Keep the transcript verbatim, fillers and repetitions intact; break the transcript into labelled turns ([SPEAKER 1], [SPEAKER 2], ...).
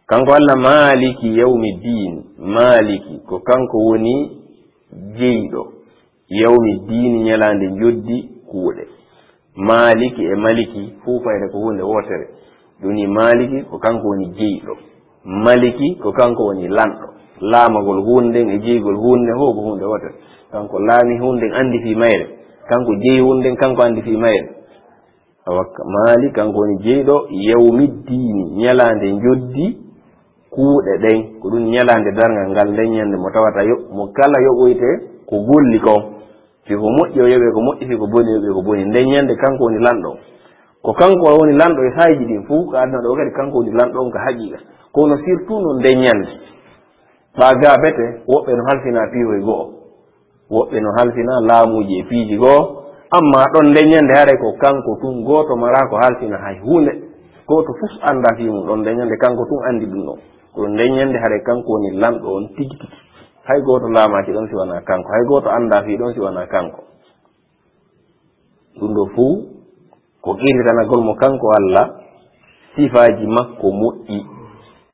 [SPEAKER 1] kanko Allah maliki yawmiddin maliki ko kanko woni jeyɗo yawmiddin nyalande joddi kuuɗe maliki e maliki fuu fayde ko hunde wotere duni maliki ko kanko woni jeyɗo maliki ko kanko woni lanɗo laamagol hunde e jeygol hunde ho ko hunde wotere kanko laami hunde andi fi mayre kanko jeyi hunde kanko andi fi mayre awakka mali kanko woni jeyɗo yawmiddin nyalande joddi kuuɗe ɗen ko ɗum nyalande dargal ngal nden nyande mo tawata yo mo kala yoɓoyte ko golli kon fi ko moƴƴi o yoɓe ko moƴƴi fi ko boni yoɓe ko boni nden nyande kanko woni lanɗo ko kanko woni lanɗo e sayji ɗin fuu ko aduna ɗo kadi kanko woni lanɗo on ko haqiqa kono surtout no nden nyande ɓa ga bete woɓɓe no halfina piihoye go'o woɓɓe no halfina laamuji e piiji go'o amma ɗon nden nyande haɗa ko kanko tun goto mara ko halfina hay hunde goto fuf anda fi mum ɗon nden nyande kanko tun andi ɗum ɗon ko nden nyande haɗa kanko woni lanɗo on tigi tigi hay goto laamaki ɗon si wona kanko hay goto anda fi ɗon si wona kanko ɗum ɗo fuu ko qiritanagol mo kanko Allah sifaji makko moƴƴi